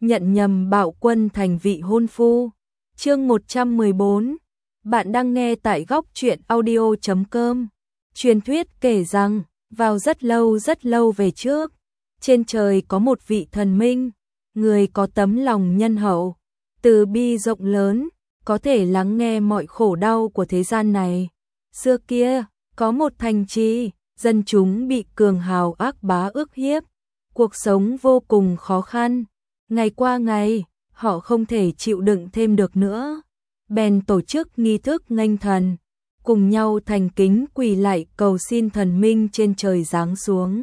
nhận nhầm Bạo Quân thành vị hôn phu. Chương 114. Bạn đang nghe tại góc truyện audio.com. Truyền thuyết kể rằng, vào rất lâu về trước, trên trời có một vị thần minh, người có tấm lòng nhân hậu, từ bi rộng lớn, có thể lắng nghe mọi khổ đau của thế gian này. Xưa kia, có một thành trì, dân chúng bị cường hào ác bá ức hiếp, cuộc sống vô cùng khó khăn. Ngày qua ngày, họ không thể chịu đựng thêm được nữa, bèn tổ chức nghi thức nghênh thần, cùng nhau thành kính quỳ lạy cầu xin thần minh trên trời giáng xuống,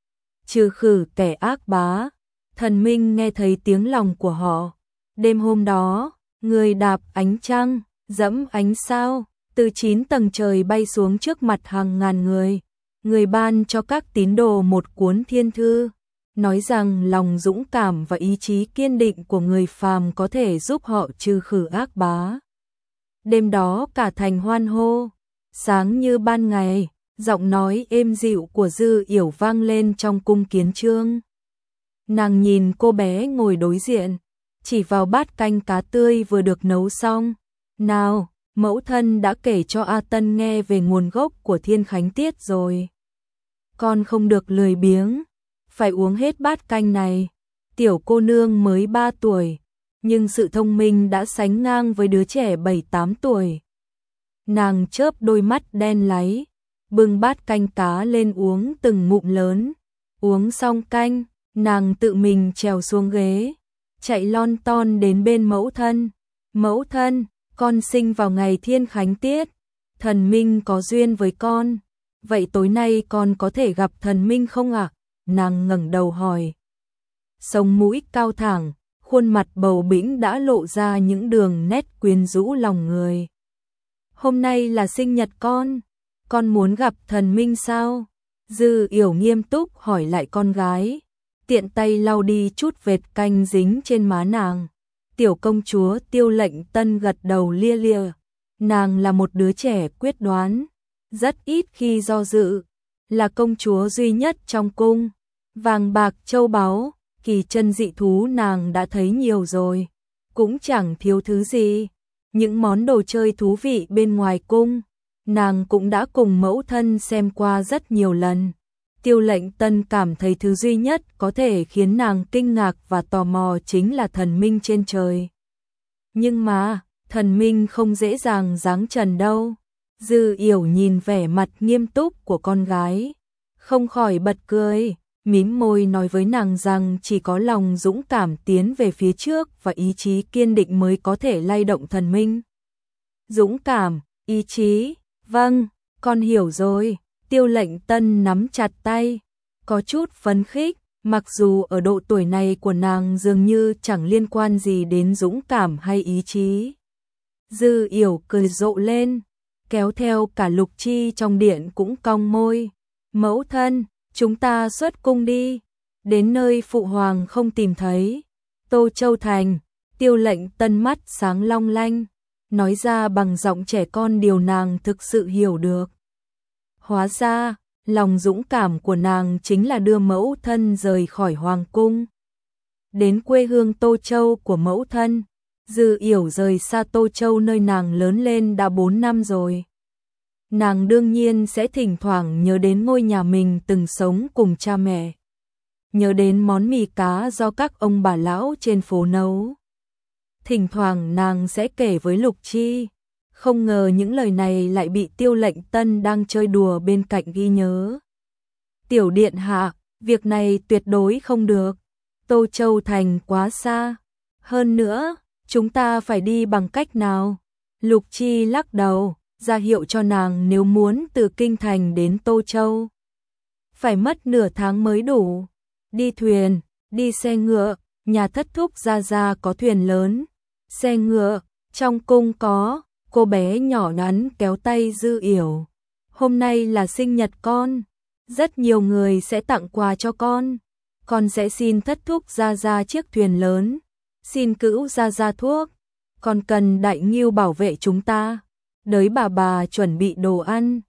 trừ khử kẻ ác bá. Thần minh nghe thấy tiếng lòng của họ. Đêm hôm đó, người đạp ánh trăng, dẫm ánh sao, từ 9 tầng trời bay xuống trước mặt hàng ngàn người. Người ban cho các tín đồ một cuốn thiên thư, nói rằng lòng dũng cảm và ý chí kiên định của người phàm có thể giúp họ trừ khử ác bá. Đêm đó cả thành hoan hô, sáng như ban ngày, giọng nói êm dịu của Dư Yểu vang lên trong cung kiến trương. Nàng nhìn cô bé ngồi đối diện, chỉ vào bát canh cá tươi vừa được nấu xong. Nào, mẫu thân đã kể cho A Tân nghe về nguồn gốc của Thiên Khánh Tiết rồi. Con không được lười biếng, phải uống hết bát canh này. Tiểu cô nương mới 3 tuổi, nhưng sự thông minh đã sánh ngang với đứa trẻ 7-8 tuổi. Nàng chớp đôi mắt đen láy, bưng bát canh cá lên uống từng ngụm lớn. Uống xong canh, nàng tự mình trèo xuống ghế, chạy lon ton đến bên mẫu thân. Mẫu thân, con sinh vào ngày Thiên Khánh Tiết, thần minh có duyên với con. Vậy tối nay con có thể gặp thần minh không ạ? Nàng ngẩng đầu hỏi. Sống mũi cao thẳng, khuôn mặt bầu bĩnh đã lộ ra những đường nét quyến rũ lòng người. Hôm nay là sinh nhật con muốn gặp thần minh sao? Dư Yểu nghiêm túc hỏi lại con gái, tiện tay lau đi chút vệt canh dính trên má nàng. Tiểu công chúa Tiêu Lệnh Tân gật đầu lia lịa. Nàng là một đứa trẻ quyết đoán, rất ít khi do dự, là công chúa duy nhất trong cung. Vàng bạc châu báu, kỳ chân dị thú nàng đã thấy nhiều rồi, cũng chẳng thiếu thứ gì. Những món đồ chơi thú vị bên ngoài cung, nàng cũng đã cùng mẫu thân xem qua rất nhiều lần. Tiêu Lệnh Tân cảm thấy thứ duy nhất có thể khiến nàng kinh ngạc và tò mò chính là thần minh trên trời. Nhưng mà, thần minh không dễ dàng giáng trần đâu. Dư Yểu nhìn vẻ mặt nghiêm túc của con gái, không khỏi bật cười, mím môi nói với nàng rằng chỉ có lòng dũng cảm tiến về phía trước và ý chí kiên định mới có thể lay động thần minh. Dũng cảm, ý chí, vâng, con hiểu rồi. Tiêu Lệnh Tân nắm chặt tay, có chút phấn khích, mặc dù ở độ tuổi này của nàng dường như chẳng liên quan gì đến dũng cảm hay ý chí. Dư Yểu cười rộ lên, kéo theo cả Lục Chi trong điện cũng cong môi. Mẫu thân, chúng ta xuất cung đi. Đến nơi phụ hoàng không tìm thấy, Tô Châu Thành. Tiêu Lệnh Tân mắt sáng long lanh, nói ra bằng giọng trẻ con điều nàng thực sự hiểu được. Hóa ra, lòng dũng cảm của nàng chính là đưa mẫu thân rời khỏi hoàng cung, đến quê hương Tô Châu của mẫu thân. Dư Yểu rời xa Tô Châu nơi nàng lớn lên đã 4 năm rồi. Nàng đương nhiên sẽ thỉnh thoảng nhớ đến ngôi nhà mình từng sống cùng cha mẹ, nhớ đến món mì cá do các ông bà lão trên phố nấu. Thỉnh thoảng nàng sẽ kể với Lục Chi, không ngờ những lời này lại bị Tiêu Lệnh Tân đang chơi đùa bên cạnh ghi nhớ. Tiểu điện hạ, việc này tuyệt đối không được. Tô Châu Thành quá xa. Hơn nữa, chúng ta phải đi bằng cách nào? Lục Chi lắc đầu, ra hiệu cho nàng nếu muốn từ Kinh Thành đến Tô Châu, phải mất nửa tháng mới đủ. Đi thuyền, đi xe ngựa, nhà thất thúc gia có thuyền lớn. Xe ngựa, trong cung có. Cô bé nhỏ nhắn kéo tay Dư Yểu. Hôm nay là sinh nhật con, rất nhiều người sẽ tặng quà cho con sẽ xin thất thúc gia chiếc thuyền lớn, xin cữu gia thuốc, còn cần Đại Ngưu bảo vệ chúng ta. Đới bà chuẩn bị đồ ăn.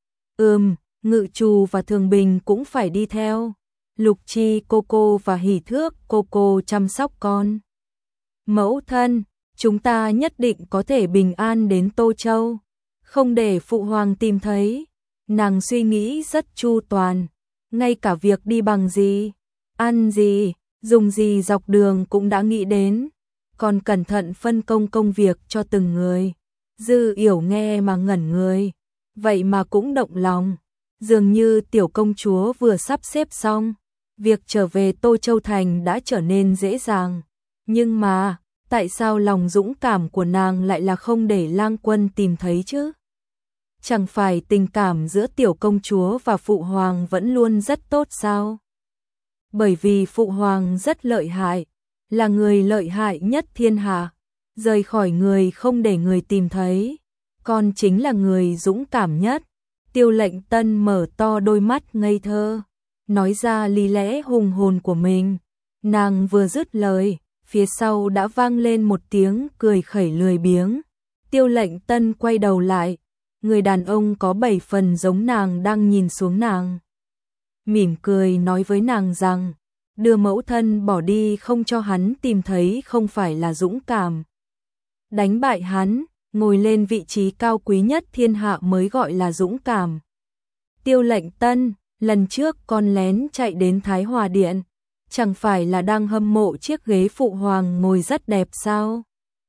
Ngự trù và Thường Bình cũng phải đi theo. Lục Chi cô và Hỉ Thước cô chăm sóc con. Mẫu thân, chúng ta nhất định có thể bình an đến Tô Châu, không để phụ hoàng tìm thấy. Nàng suy nghĩ rất chu toàn, ngay cả việc đi bằng gì, ăn gì, dùng gì dọc đường cũng đã nghĩ đến, còn cẩn thận phân công công việc cho từng người. Dư Yểu nghe mà ngẩn người, vậy mà cũng động lòng, dường như tiểu công chúa vừa sắp xếp xong, việc trở về Tô Châu Thành đã trở nên dễ dàng. Nhưng mà, tại sao lòng dũng cảm của nàng lại là không để Lang Quân tìm thấy chứ? Chẳng phải tình cảm giữa tiểu công chúa và phụ hoàng vẫn luôn rất tốt sao? Bởi vì phụ hoàng rất lợi hại, là người lợi hại nhất thiên hạ, rời khỏi người không để người tìm thấy, con chính là người dũng cảm nhất. Tiêu Lệnh Tân mở to đôi mắt ngây thơ, nói ra lý lẽ hùng hồn của mình. Nàng vừa dứt lời, phía sau đã vang lên một tiếng cười khẩy lười biếng. Tiêu Lệnh Tân quay đầu lại, người đàn ông có 7 phần giống nàng đang nhìn xuống nàng. Mỉm cười nói với nàng rằng, đưa mẫu thân bỏ đi không cho hắn tìm thấy không phải là dũng cảm. Đánh bại hắn, ngồi lên vị trí cao quý nhất thiên hạ mới gọi là dũng cảm. Tiêu Lệnh Tân, lần trước con lén chạy đến Thái Hòa Điện, chẳng phải là đang hâm mộ chiếc ghế phụ hoàng ngồi rất đẹp sao?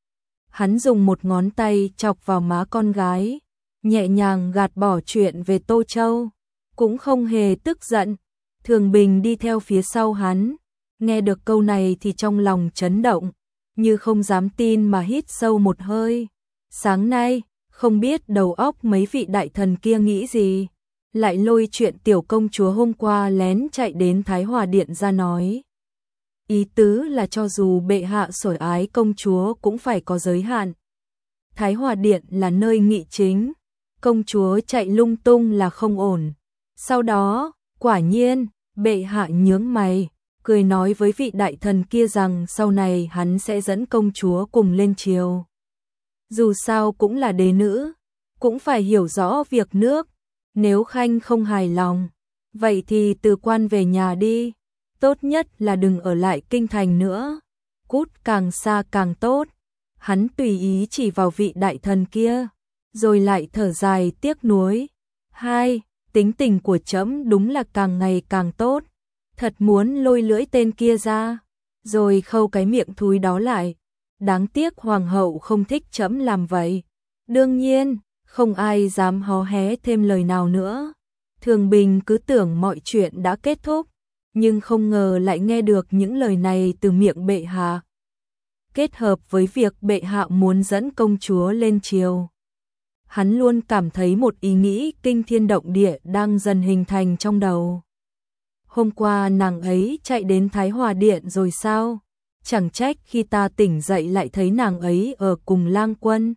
Hắn dùng một ngón tay chọc vào má con gái, nhẹ nhàng gạt bỏ chuyện về Tô Châu, cũng không hề tức giận. Thường Bình đi theo phía sau hắn, nghe được câu này thì trong lòng chấn động, như không dám tin mà hít sâu một hơi. Sáng nay, không biết đầu óc mấy vị đại thần kia nghĩ gì, lại lôi chuyện tiểu công chúa hôm qua lén chạy đến Thái Hòa Điện ra nói. Ý tứ là cho dù bệ hạ sủng ái công chúa cũng phải có giới hạn. Thái Hòa Điện là nơi nghị chính, công chúa chạy lung tung là không ổn. Sau đó, quả nhiên, bệ hạ nhướng mày, cười nói với vị đại thần kia rằng sau này hắn sẽ dẫn công chúa cùng lên triều. Dù sao cũng là đế nữ, cũng phải hiểu rõ việc nước, nếu Khanh không hài lòng, vậy thì từ quan về nhà đi, tốt nhất là đừng ở lại kinh thành nữa, cút càng xa càng tốt. Hắn tùy ý chỉ vào vị đại thần kia, rồi lại thở dài tiếc nuối. Hai, tính tình của trẫm đúng là càng ngày càng tốt, thật muốn lôi lưỡi tên kia ra, rồi khâu cái miệng thúi đó lại. Đáng tiếc hoàng hậu không thích trẫm làm vậy. Đương nhiên, không ai dám hó hé thêm lời nào nữa. Thường Bình cứ tưởng mọi chuyện đã kết thúc, nhưng không ngờ lại nghe được những lời này từ miệng bệ hạ. Kết hợp với việc bệ hạ muốn dẫn công chúa lên triều, hắn luôn cảm thấy một ý nghĩ kinh thiên động địa đang dần hình thành trong đầu. Hôm qua nàng ấy chạy đến Thái Hòa Điện rồi sao? Chẳng trách khi ta tỉnh dậy lại thấy nàng ấy ở cùng Lang Quân.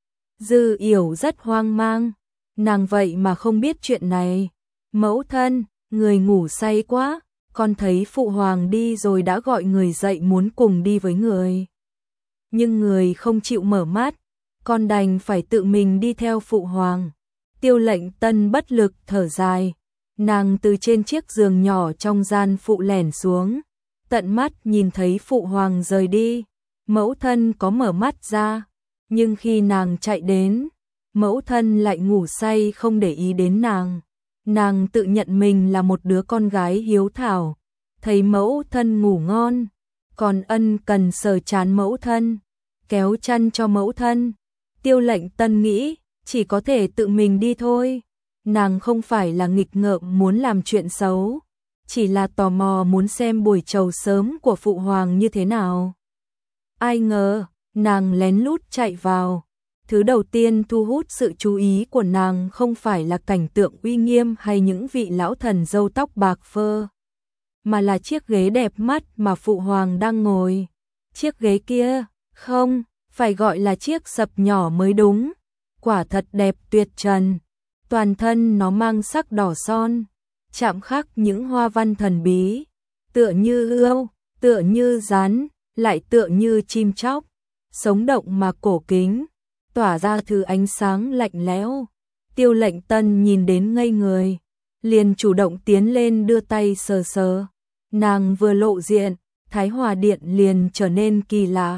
Dư Yểu rất hoang mang, nàng vậy mà không biết chuyện này. Mẫu thân, người ngủ say quá, con thấy phụ hoàng đi rồi đã gọi người dậy muốn cùng đi với người. Nhưng người không chịu mở mắt, con đành phải tự mình đi theo phụ hoàng. Tiêu Lệnh Tân bất lực thở dài, nàng từ trên chiếc giường nhỏ trong gian phụ lẻn xuống, tận mắt nhìn thấy phụ hoàng rời đi. Mẫu thân có mở mắt ra, nhưng khi nàng chạy đến, mẫu thân lại ngủ say không để ý đến nàng. Nàng tự nhận mình là một đứa con gái hiếu thảo, thấy mẫu thân ngủ ngon, còn ân cần sờ trán mẫu thân, kéo chăn cho mẫu thân. Tiêu Lệnh Tân nghĩ, chỉ có thể tự mình đi thôi. Nàng không phải là nghịch ngợm muốn làm chuyện xấu, chỉ là tò mò muốn xem buổi trầu sớm của phụ hoàng như thế nào. Ai ngờ, nàng lén lút chạy vào. Thứ đầu tiên thu hút sự chú ý của nàng không phải là cảnh tượng uy nghiêm hay những vị lão thần râu tóc bạc phơ, mà là chiếc ghế đẹp mắt mà phụ hoàng đang ngồi. Chiếc ghế kia, không, phải gọi là chiếc sập nhỏ mới đúng, quả thật đẹp tuyệt trần. Toàn thân nó mang sắc đỏ son, chạm khắc những hoa văn thần bí, tựa như ươu, tựa như rắn, lại tựa như chim chóc, sống động mà cổ kính, tỏa ra thứ ánh sáng lạnh lẽo. Tiêu Lệnh Tân nhìn đến ngây người, liền chủ động tiến lên đưa tay sờ sờ. Nàng vừa lộ diện, Thái Hòa Điện liền trở nên kỳ lạ.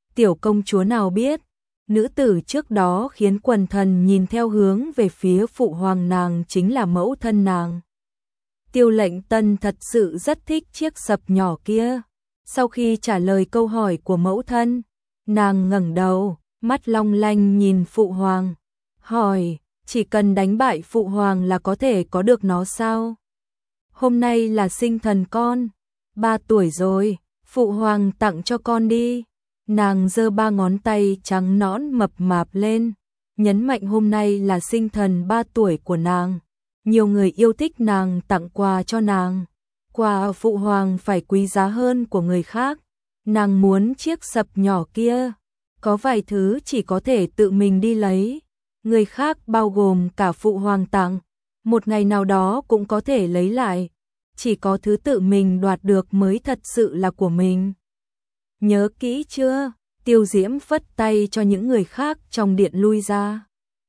Tiểu công chúa nào biết, nữ tử trước đó khiến quần thần nhìn theo hướng về phía phụ hoàng nàng chính là mẫu thân nàng. Tiêu Lệnh Tân thật sự rất thích chiếc sập nhỏ kia. Sau khi trả lời câu hỏi của mẫu thân, nàng ngẩng đầu, mắt long lanh nhìn phụ hoàng, hỏi, chỉ cần đánh bại phụ hoàng là có thể có được nó sao? Hôm nay là sinh thần con, 3 tuổi rồi, phụ hoàng tặng cho con đi. Nàng giơ 3 ngón tay trắng nõn mập mạp lên, nhấn mạnh hôm nay là sinh thần 3 tuổi của nàng. Nhiều người yêu thích nàng tặng quà cho nàng. Quà phụ hoàng phải quý giá hơn của người khác. Nàng muốn chiếc sập nhỏ kia. Có vài thứ chỉ có thể tự mình đi lấy. Người khác bao gồm cả phụ hoàng tặng. Một ngày nào đó cũng có thể lấy lại. Chỉ có thứ tự mình đoạt được mới thật sự là của mình. Nhớ kỹ chưa? Tiêu Diễm phất tay cho những người khác trong điện lui ra.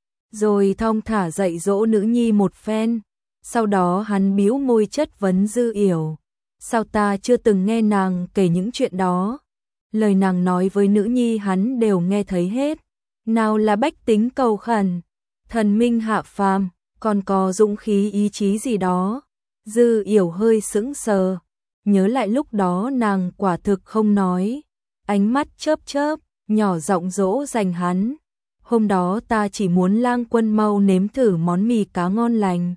Rồi thong thả dạy dỗ nữ nhi một phen. Sau đó hắn bĩu môi chất vấn Dư Yểu. Sao ta chưa từng nghe nàng kể những chuyện đó? Lời nàng nói với nữ nhi hắn đều nghe thấy hết. Nào là bách tính cầu khẩn, thần minh hạ phàm, còn có dũng khí ý chí gì đó. Dư Yểu hơi sững sờ, nhớ lại lúc đó nàng quả thực không nói. Ánh mắt chớp chớp, nhỏ giọng dỗ dành hắn. Hôm đó ta chỉ muốn Lang Quân mau nếm thử món mì cá ngon lành.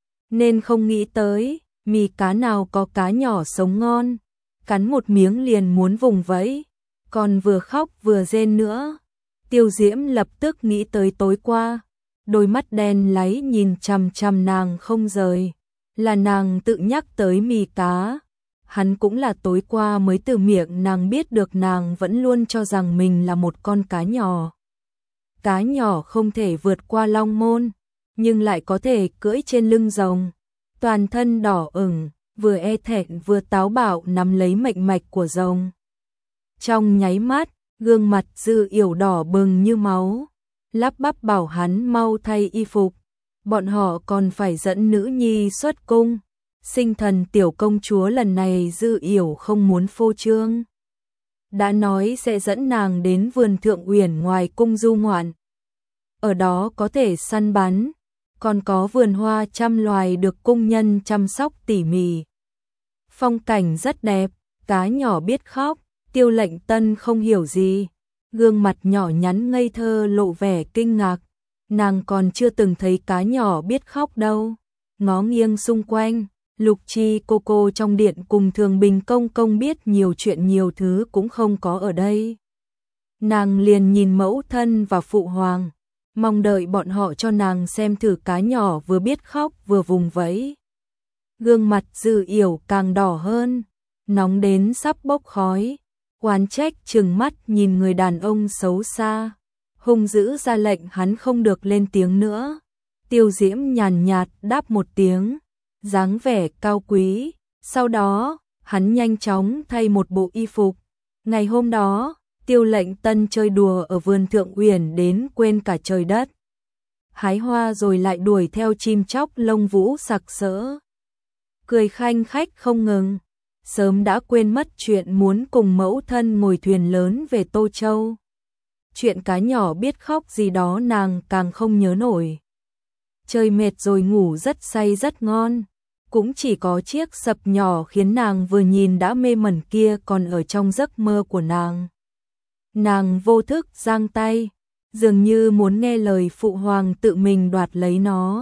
Nên không nghĩ tới, mì cá nào có cá nhỏ sống ngon. Cắn một miếng liền muốn vùng vẫy, còn vừa khóc vừa rên nữa. Tiêu Diễm lập tức nghĩ tới tối qua. Đôi mắt đen láy nhìn chằm chằm nàng không rời. Là nàng tự nhắc tới mì cá. Hắn cũng là tối qua mới từ miệng nàng biết được nàng vẫn luôn cho rằng mình là một con cá nhỏ. Cá nhỏ không thể vượt qua long môn, nhưng lại có thể cưỡi trên lưng rồng. Toàn thân đỏ ửng, vừa e thẹn vừa táo bạo nắm lấy mệnh mạch của rồng. Trong nháy mắt, gương mặt Dư Yểu đỏ bừng như máu, lắp bắp bảo hắn mau thay y phục. Bọn họ còn phải dẫn nữ nhi xuất cung. Sinh thần tiểu công chúa lần này Dư Yểu không muốn phô trương. Đã nói sẽ dẫn nàng đến vườn Thượng Uyển ngoài cung du ngoạn. Ở đó có thể săn bắn, còn có vườn hoa trăm loài được cung nhân chăm sóc tỉ mỉ. Phong cảnh rất đẹp, cá nhỏ biết khóc. Tiêu Lệnh Tân không hiểu gì, gương mặt nhỏ nhắn ngây thơ lộ vẻ kinh ngạc. Nàng còn chưa từng thấy cá nhỏ biết khóc đâu. Ngó nghiêng xung quanh, Lục Chi cô trong điện cùng Thường Bình công biết nhiều chuyện nhiều thứ cũng không có ở đây. Nàng liền nhìn mẫu thân và phụ hoàng, mong đợi bọn họ cho nàng xem thử cá nhỏ vừa biết khóc vừa vùng vẫy. Gương mặt Dư Yểu càng đỏ hơn, nóng đến sắp bốc khói. Oán trách trừng mắt nhìn người đàn ông xấu xa, hung dữ ra lệnh hắn không được lên tiếng nữa. Tiêu Diễm nhàn nhạt đáp một tiếng, dáng vẻ cao quý. Sau đó, hắn nhanh chóng thay một bộ y phục. Ngày hôm đó, Tiêu Lệnh Tân chơi đùa ở vườn Thượng Uyển đến quên cả trời đất. Hái hoa rồi lại đuổi theo chim chóc lông vũ sặc sỡ, cười khanh khách không ngừng. Sớm đã quên mất chuyện muốn cùng mẫu thân ngồi thuyền lớn về Tô Châu. Chuyện cá nhỏ biết khóc gì đó nàng càng không nhớ nổi. Chơi mệt rồi ngủ rất say rất ngon. Cũng chỉ có chiếc sập nhỏ khiến nàng vừa nhìn đã mê mẩn kia còn ở trong giấc mơ của nàng. Nàng vô thức giang tay, dường như muốn nghe lời phụ hoàng tự mình đoạt lấy nó.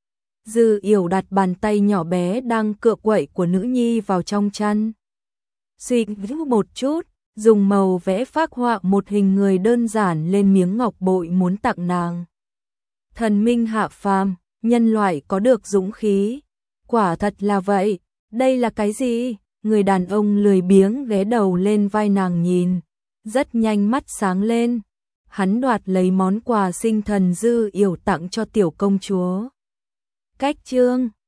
Dư Yểu đặt bàn tay nhỏ bé đang cựa quậy của nữ nhi vào trong chăn. Suy nghĩ một chút, dùng màu vẽ phác họa một hình người đơn giản lên miếng ngọc bội muốn tặng nàng. Thần minh hạ phàm, nhân loại có được dũng khí. Quả thật là vậy, đây là cái gì? Người đàn ông lười biếng ghé đầu lên vai nàng nhìn, rất nhanh mắt sáng lên. Hắn đoạt lấy món quà sinh thần Dư Yểu tặng cho tiểu công chúa. Cách chương